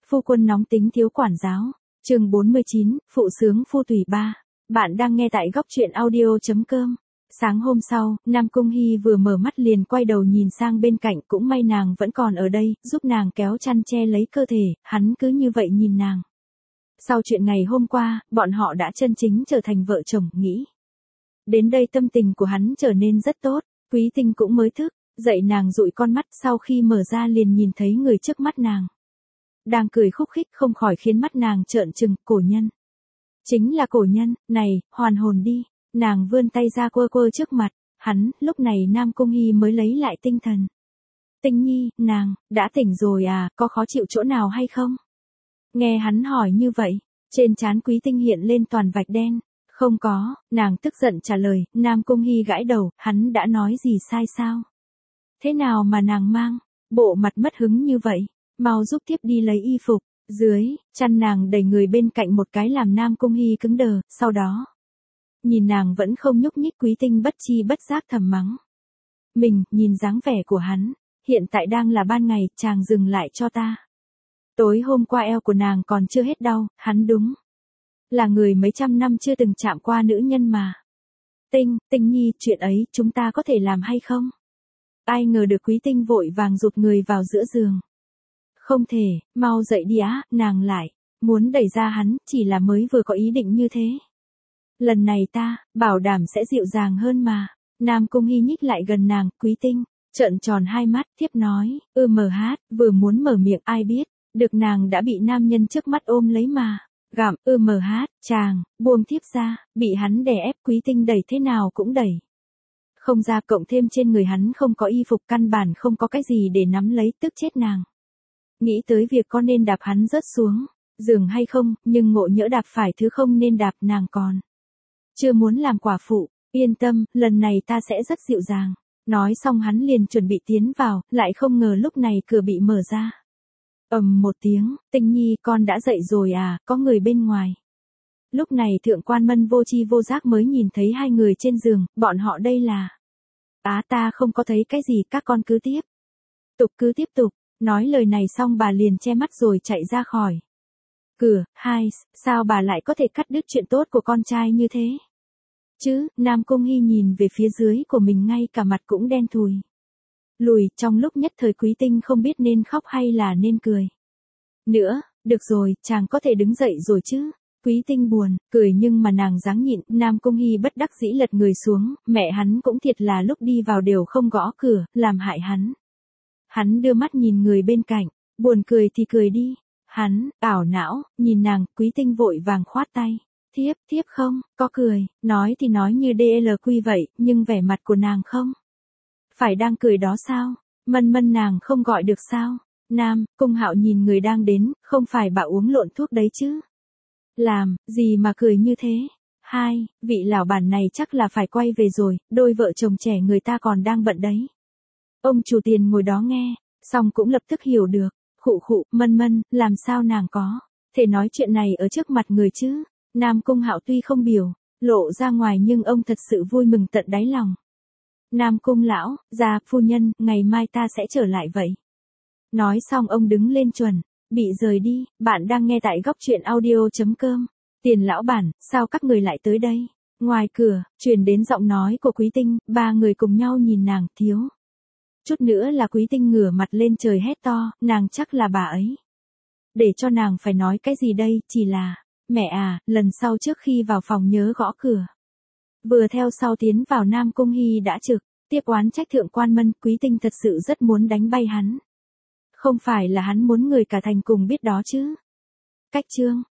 Phu quân nóng tính thiếu quản giáo. Chương 49, phụ sướng phu tùy 3. Bạn đang nghe tại góc truyện audio.com. Sáng hôm sau, Nam Cung Hy vừa mở mắt liền quay đầu nhìn sang bên cạnh, cũng may nàng vẫn còn ở đây, giúp nàng kéo chăn che lấy cơ thể, hắn cứ như vậy nhìn nàng. Sau chuyện ngày hôm qua, bọn họ đã chân chính trở thành vợ chồng, nghĩ. Đến đây tâm tình của hắn trở nên rất tốt, Quý Tinh cũng mới thức, dậy nàng dụi con mắt, sau khi mở ra liền nhìn thấy người trước mắt nàng. Đang cười khúc khích không khỏi khiến mắt nàng trợn trừng, Cổ Nhân. Chính là Cổ Nhân, này, hoàn hồn đi, nàng vươn tay ra quơ quơ trước mặt, hắn, lúc này Nam Cung Hy mới lấy lại tinh thần. Tinh Nhi, nàng, đã tỉnh rồi à, có khó chịu chỗ nào hay không? Nghe hắn hỏi như vậy, trên trán Quý Tinh hiện lên toàn vạch đen. Không có, nàng tức giận trả lời, Nam Cung Hy gãi đầu, hắn đã nói gì sai sao? Thế nào mà nàng mang, bộ mặt mất hứng như vậy, mau giúp tiếp đi lấy y phục, dưới, chăn nàng đẩy người bên cạnh một cái làm Nam Cung Hy cứng đờ, sau đó. Nhìn nàng vẫn không nhúc nhích, Quý Tinh bất chi bất giác thầm mắng. Mình, nhìn dáng vẻ của hắn, hiện tại đang là ban ngày, chàng dừng lại cho ta. Tối hôm qua eo của nàng còn chưa hết đau, hắn đúng. Là người mấy trăm năm chưa từng chạm qua nữ nhân mà. Tinh Nhi, chuyện ấy chúng ta có thể làm hay không? Ai ngờ được Quý Tinh vội vàng giục người vào giữa giường. Không thể, mau dậy đi á, nàng lại. Muốn đẩy ra hắn, chỉ là mới vừa có ý định như thế. Lần này ta, bảo đảm sẽ dịu dàng hơn mà. Nam Cung Hy nhích lại gần nàng, Quý Tinh, trợn tròn hai mắt, tiếp nói, vừa muốn mở miệng ai biết, được nàng đã bị nam nhân trước mắt ôm lấy mà. Gặm, chàng, buông thiếp ra, bị hắn đè ép, Quý Tinh đẩy thế nào cũng đẩy. Không ra, cộng thêm trên người hắn không có y phục, căn bản không có cái gì để nắm lấy, tức chết nàng. Nghĩ tới việc có nên đạp hắn rớt xuống giường hay không, nhưng ngộ nhỡ đạp phải thứ không nên đạp, nàng còn chưa muốn làm quả phụ, yên tâm, lần này ta sẽ rất dịu dàng. Nói xong hắn liền chuẩn bị tiến vào, lại không ngờ lúc này cửa bị mở ra. Ầm một tiếng, Tinh Nhi, con đã dậy rồi à, có người bên ngoài. Lúc này Thượng Quan Mân vô chi vô giác mới nhìn thấy hai người trên giường, bọn họ đây là. Ta không có thấy cái gì, các con cứ tiếp tục, nói lời này xong bà liền che mắt rồi chạy ra khỏi cửa. Sao bà lại có thể cắt đứt chuyện tốt của con trai như thế? Chứ, Nam Cung Hy nhìn về phía dưới của mình ngay cả mặt cũng đen thùi. Lùi, trong lúc nhất thời Quý Tinh không biết nên khóc hay là nên cười. Nữa, được rồi, chàng có thể đứng dậy rồi chứ. Quý Tinh buồn, cười nhưng mà nàng dáng nhịn, Nam Cung Hy bất đắc dĩ lật người xuống, mẹ hắn cũng thiệt là lúc đi vào đều không gõ cửa, làm hại hắn. Hắn đưa mắt nhìn người bên cạnh, buồn cười thì cười đi. Hắn, ảo não, nhìn nàng, Quý Tinh vội vàng khoát tay. Thiếp không, có cười, nói thì nói như DLQ vậy, nhưng vẻ mặt của nàng không. Phải đang cười đó sao? Mân nàng không gọi được sao? Nam Cung Hạo nhìn người đang đến, không phải bà uống lộn thuốc đấy chứ? Làm gì mà cười như thế? Vị lão bản này chắc là phải quay về rồi, đôi vợ chồng trẻ người ta còn đang bận đấy. Ông chủ tiền ngồi đó nghe, xong cũng lập tức hiểu được. Khụ, Mân, làm sao nàng có thể nói chuyện này ở trước mặt người chứ? Nam Cung Hạo tuy không biểu lộ ra ngoài nhưng ông thật sự vui mừng tận đáy lòng. Nam Cung lão, gia phu nhân, ngày mai ta sẽ trở lại vậy. Nói xong ông đứng lên chuẩn bị rời đi. Bạn đang nghe tại góc truyện audio.com. Tiền lão bản, sao các người lại tới đây? Ngoài cửa, truyền đến giọng nói của Quý Tinh, ba người cùng nhau nhìn nàng, thiếu chút nữa là Quý Tinh ngửa mặt lên trời hét to, nàng chắc là bà ấy. Để cho nàng phải nói cái gì đây, chỉ là, mẹ à, lần sau trước khi vào phòng nhớ gõ cửa. Vừa theo sau tiến vào Nam Cung Hy đã trực tiếp oán trách Thượng Quan Mân, Quý Tinh thật sự rất muốn đánh bay hắn. Không phải là hắn muốn người cả thành cùng biết đó chứ. Cách chương